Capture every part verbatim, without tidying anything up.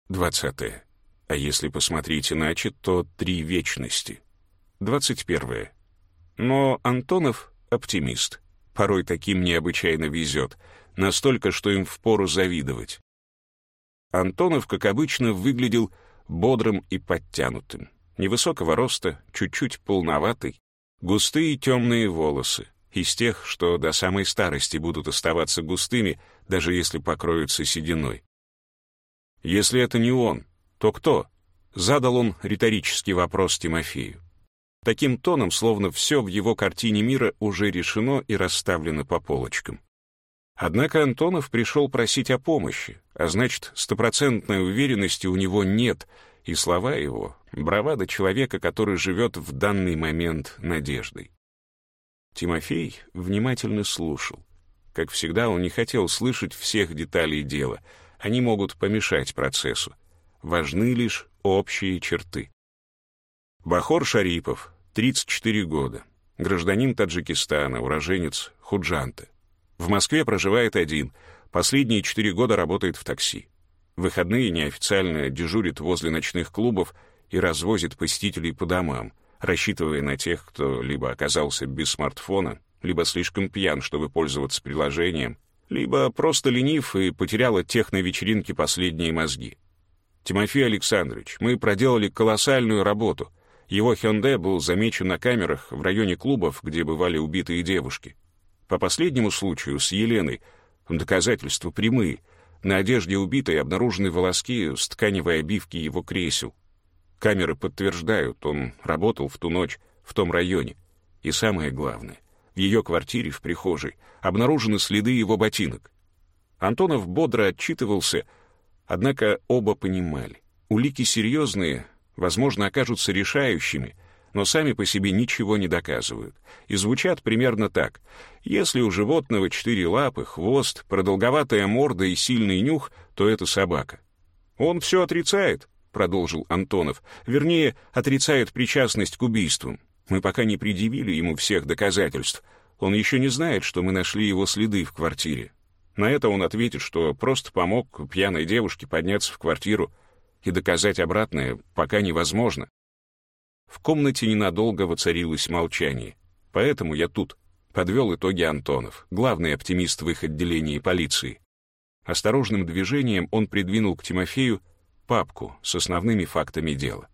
Двадцатое. А если посмотреть иначе, то три вечности. Двадцать первое. Но Антонов — оптимист. Порой таким необычайно везет, настолько, что им впору завидовать. Антонов, как обычно, выглядел бодрым и подтянутым. Невысокого роста, чуть-чуть полноватый, густые темные волосы, из тех, что до самой старости будут оставаться густыми, даже если покроются сединой. «Если это не он, то кто?» — задал он риторический вопрос Тимофею. Таким тоном, словно все в его картине мира уже решено и расставлено по полочкам. Однако Антонов пришел просить о помощи, а значит, стопроцентной уверенности у него нет, и слова его — бравада человека, который живет в данный момент надеждой. Тимофей внимательно слушал. Как всегда, он не хотел слышать всех деталей дела, они могут помешать процессу. Важны лишь общие черты. Бахор Шарипов, тридцать четыре года, гражданин Таджикистана, уроженец Худжанта. В Москве проживает один, последние четыре года работает в такси. В выходные неофициально дежурит возле ночных клубов и развозит посетителей по домам, рассчитывая на тех, кто либо оказался без смартфона, либо слишком пьян, чтобы пользоваться приложением, либо просто ленив и потерял от техновечеринки последние мозги. Тимофей Александрович, мы проделали колоссальную работу. Его Hyundai был замечен на камерах в районе клубов, где бывали убитые девушки. По последнему случаю с Еленой доказательства прямые. На одежде убитой обнаружены волоски с тканевой обивки его кресел. Камеры подтверждают, он работал в ту ночь в том районе. И самое главное, в ее квартире в прихожей обнаружены следы его ботинок. Антонов бодро отчитывался, однако оба понимали. Улики серьезные, возможно, окажутся решающими, но сами по себе ничего не доказывают. И звучат примерно так. Если у животного четыре лапы, хвост, продолговатая морда и сильный нюх, то это собака. «Он все отрицает», — продолжил Антонов. «Вернее, отрицает причастность к убийствам. Мы пока не предъявили ему всех доказательств. Он еще не знает, что мы нашли его следы в квартире. На это он ответит, что просто помог пьяной девушке подняться в квартиру, и доказать обратное пока невозможно». В комнате ненадолго воцарилось молчание. «Поэтому я тут», — подвел итоги Антонов, главный оптимист в их отделении полиции. Осторожным движением он придвинул к Тимофею папку с основными фактами дела.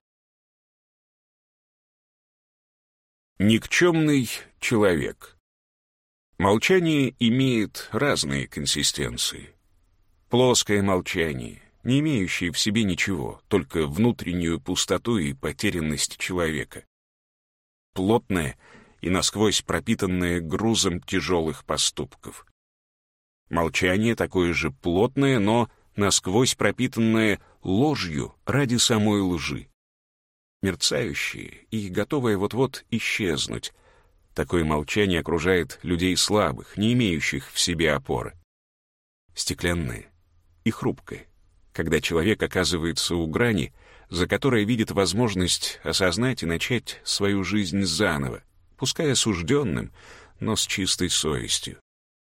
Никчемный человек. Молчание имеет разные консистенции. Плоское молчание, не имеющее в себе ничего, только внутреннюю пустоту и потерянность человека. Плотное и насквозь пропитанное грузом тяжелых поступков. Молчание такое же плотное, но насквозь пропитанное ложью ради самой лжи. Мерцающее и готовое вот-вот исчезнуть. Такое молчание окружает людей слабых, не имеющих в себе опоры. Стеклянное и хрупкое, когда человек оказывается у грани, за которой видит возможность осознать и начать свою жизнь заново, пускай осужденным, но с чистой совестью.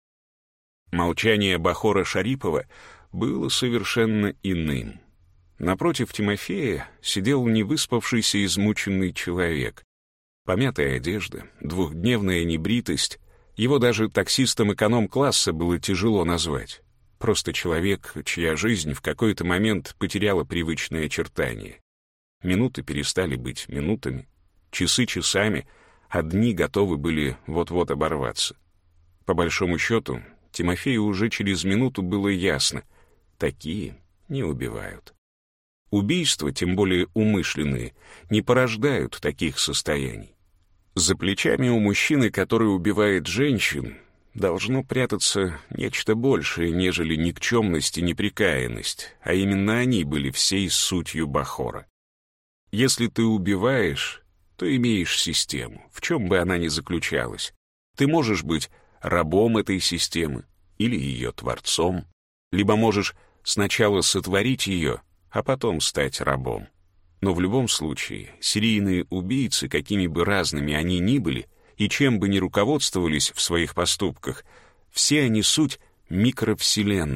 Молчание Бахора Шарипова было совершенно иным. Напротив Тимофея сидел невыспавшийся измученный человек. Помятая одежда, двухдневная небритость, его даже таксистом эконом-класса было тяжело назвать. Просто человек, чья жизнь в какой-то момент потеряла привычные очертания. Минуты перестали быть минутами, часы часами, а дни готовы были вот-вот оборваться. По большому счету, Тимофею уже через минуту было ясно — такие не убивают. Убийства, тем более умышленные, не порождают таких состояний. За плечами у мужчины, который убивает женщин, должно прятаться нечто большее, нежели никчемность и непрекаянность, а именно они были всей сутью Бахора. Если ты убиваешь, то имеешь систему, в чем бы она ни заключалась. Ты можешь быть рабом этой системы или ее творцом, либо можешь сначала сотворить ее, а потом стать рабом. Но в любом случае, серийные убийцы, какими бы разными они ни были, и чем бы ни руководствовались в своих поступках, все они суть микровселенные,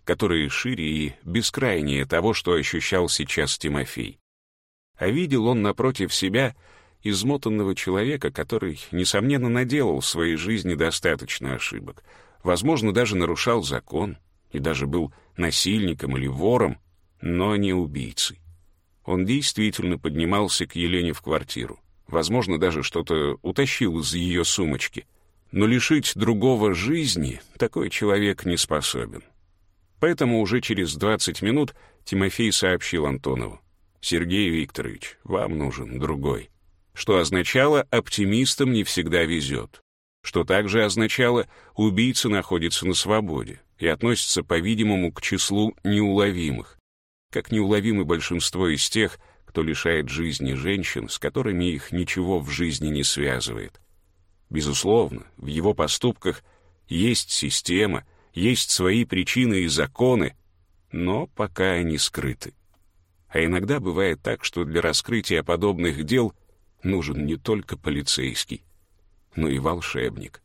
которые шире и бескрайнее того, что ощущал сейчас Тимофей. А видел он напротив себя измотанного человека, который, несомненно, наделал в своей жизни достаточно ошибок, возможно, даже нарушал закон и даже был насильником или вором, но не убийцей. Он действительно поднимался к Елене в квартиру, возможно, даже что-то утащил из ее сумочки, но лишить другого жизни такой человек не способен. Поэтому уже через двадцать минут Тимофей сообщил Антонову: «Сергей Викторович, вам нужен другой». Что означало, оптимистам не всегда везет. Что также означало, убийца находится на свободе и относится, по-видимому, к числу неуловимых, как неуловимы большинство из тех, кто лишает жизни женщин, с которыми их ничего в жизни не связывает. Безусловно, в его поступках есть система, есть свои причины и законы, но пока они скрыты. А иногда бывает так, что для раскрытия подобных дел нужен не только полицейский, но и волшебник.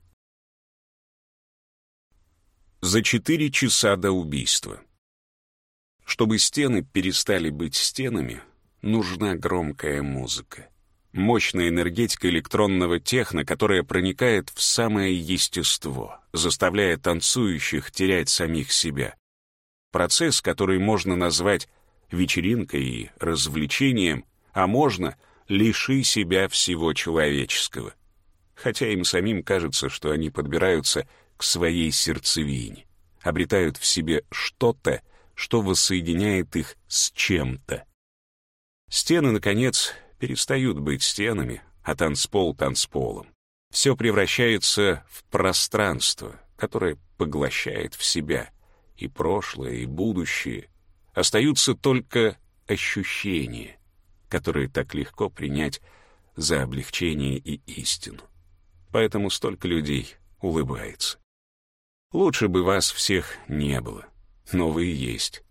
За четыре часа до убийства. Чтобы стены перестали быть стенами, нужна громкая музыка. Мощная энергетика электронного техно, которая проникает в самое естество, заставляя танцующих терять самих себя. Процесс, который можно назвать вечеринкой и развлечением, а можно — лиши себя всего человеческого. Хотя им самим кажется, что они подбираются к своей сердцевине, обретают в себе что-то, что воссоединяет их с чем-то. Стены, наконец, перестают быть стенами, а танцпол — танцполом. Все превращается в пространство, которое поглощает в себя и прошлое, и будущее. Остаются только ощущения, которые так легко принять за облегчение и истину. Поэтому столько людей улыбается. Лучше бы вас всех не было, но вы есть.